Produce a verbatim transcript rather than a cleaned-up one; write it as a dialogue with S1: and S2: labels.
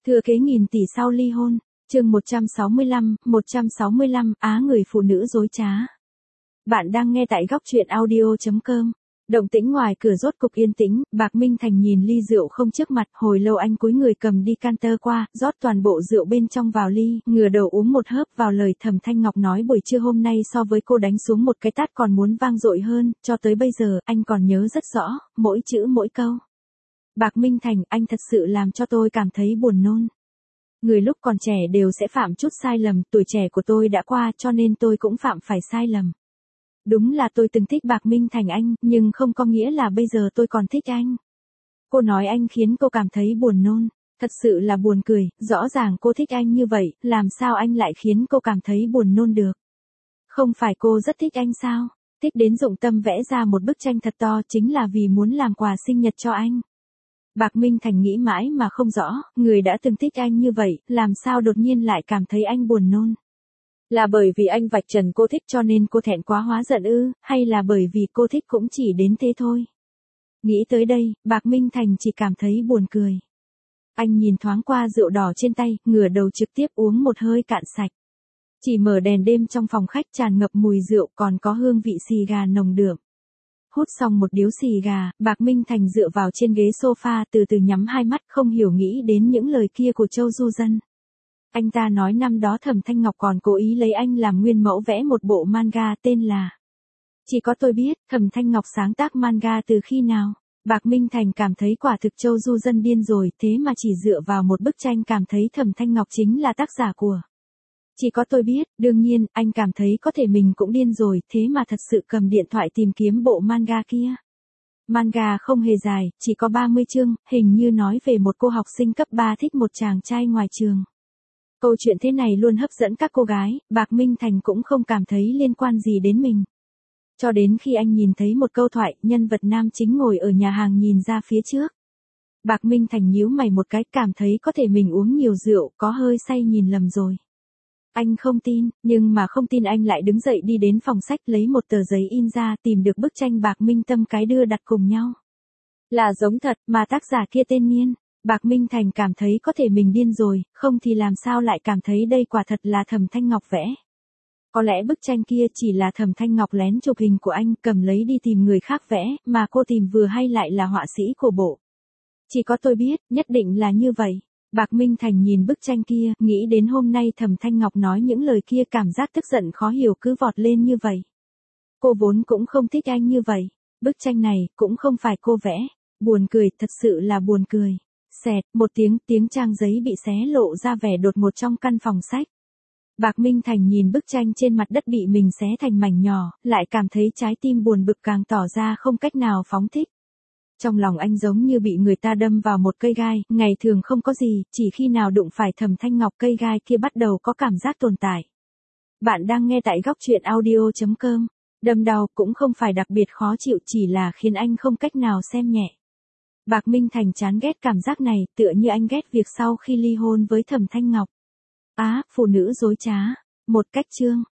S1: Thừa kế nghìn tỷ sau ly hôn, chương một trăm sáu mươi lăm, một trăm sáu mươi lăm, Á người phụ nữ dối trá. Bạn đang nghe tại góc truyện audio chấm com. Động tĩnh ngoài cửa rốt cục yên tĩnh, Bạc Minh Thành nhìn ly rượu không trước mặt, hồi lâu anh cúi người cầm decanter qua, rót toàn bộ rượu bên trong vào ly, ngửa đầu uống một hớp vào lời Thẩm Thanh Ngọc nói buổi trưa hôm nay so với cô đánh xuống một cái tát còn muốn vang dội hơn, cho tới bây giờ, anh còn nhớ rất rõ, mỗi chữ mỗi câu. Bạc Minh Thành, anh thật sự làm cho tôi cảm thấy buồn nôn. Người lúc còn trẻ đều sẽ phạm chút sai lầm, tuổi trẻ của tôi đã qua cho nên tôi cũng phạm phải sai lầm. Đúng là tôi từng thích Bạc Minh Thành anh, nhưng không có nghĩa là bây giờ tôi còn thích anh. Cô nói anh khiến cô cảm thấy buồn nôn, thật sự là buồn cười, rõ ràng cô thích anh như vậy, làm sao anh lại khiến cô cảm thấy buồn nôn được. Không phải cô rất thích anh sao, thích đến dụng tâm vẽ ra một bức tranh thật to chính là vì muốn làm quà sinh nhật cho anh. Bạc Minh Thành nghĩ mãi mà không rõ, người đã từng thích anh như vậy, làm sao đột nhiên lại cảm thấy anh buồn nôn. Là bởi vì anh vạch trần cô thích cho nên cô thẹn quá hóa giận ư, hay là bởi vì cô thích cũng chỉ đến thế thôi. Nghĩ tới đây, Bạc Minh Thành chỉ cảm thấy buồn cười. Anh nhìn thoáng qua rượu đỏ trên tay, ngửa đầu trực tiếp uống một hơi cạn sạch. Chỉ mở đèn đêm trong phòng khách tràn ngập mùi rượu còn có hương vị xì gà nồng đượm. Hút xong một điếu xì gà, Bạc Minh Thành dựa vào trên ghế sofa từ từ nhắm hai mắt không hiểu nghĩ đến những lời kia của Châu Du Dân. Anh ta nói năm đó Thẩm Thanh Ngọc còn cố ý lấy anh làm nguyên mẫu vẽ một bộ manga tên là Chỉ có tôi biết, Thẩm Thanh Ngọc sáng tác manga từ khi nào. Bạc Minh Thành cảm thấy quả thực Châu Du Dân điên rồi, thế mà chỉ dựa vào một bức tranh cảm thấy Thẩm Thanh Ngọc chính là tác giả của Chỉ có tôi biết. Đương nhiên, anh cảm thấy có thể mình cũng điên rồi, thế mà thật sự cầm điện thoại tìm kiếm bộ manga kia. Manga không hề dài, chỉ có ba mươi chương, hình như nói về một cô học sinh cấp ba thích một chàng trai ngoài trường. Câu chuyện thế này luôn hấp dẫn các cô gái, Bạc Minh Thành cũng không cảm thấy liên quan gì đến mình. Cho đến khi anh nhìn thấy một câu thoại, nhân vật nam chính ngồi ở nhà hàng nhìn ra phía trước. Bạc Minh Thành nhíu mày một cái, cảm thấy có thể mình uống nhiều rượu, có hơi say nhìn lầm rồi. Anh không tin, nhưng mà không tin anh lại đứng dậy đi đến phòng sách lấy một tờ giấy in ra tìm được bức tranh Bạc Minh Tâm cái đưa đặt cùng nhau. Là giống thật, mà tác giả kia tên Niên. Bạc Minh Thành cảm thấy có thể mình điên rồi, không thì làm sao lại cảm thấy đây quả thật là Thẩm Thanh Ngọc vẽ. Có lẽ bức tranh kia chỉ là Thẩm Thanh Ngọc lén chụp hình của anh cầm lấy đi tìm người khác vẽ, mà cô tìm vừa hay lại là họa sĩ của bộ. Chỉ có tôi biết, nhất định là như vậy. Bạc Minh Thành nhìn bức tranh kia, nghĩ đến hôm nay Thẩm Thanh Ngọc nói những lời kia cảm giác tức giận khó hiểu cứ vọt lên như vậy. Cô vốn cũng không thích anh như vậy. Bức tranh này, cũng không phải cô vẽ. Buồn cười, thật sự là buồn cười. Xẹt, một tiếng, tiếng trang giấy bị xé lộ ra vẻ đột ngột trong căn phòng sách. Bạc Minh Thành nhìn bức tranh trên mặt đất bị mình xé thành mảnh nhỏ, lại cảm thấy trái tim buồn bực càng tỏ ra không cách nào phóng thích. Trong lòng anh giống như bị người ta đâm vào một cây gai, ngày thường không có gì, chỉ khi nào đụng phải Thẩm Thanh Ngọc cây gai kia bắt đầu có cảm giác tồn tại. Bạn đang nghe tại góc truyện audio chấm com. Đâm đau cũng không phải đặc biệt khó chịu, chỉ là khiến anh không cách nào xem nhẹ. Bạc Minh Thành chán ghét cảm giác này, tựa như anh ghét việc sau khi ly hôn với Thẩm Thanh Ngọc. Á, phụ nữ dối trá. Một cách chương.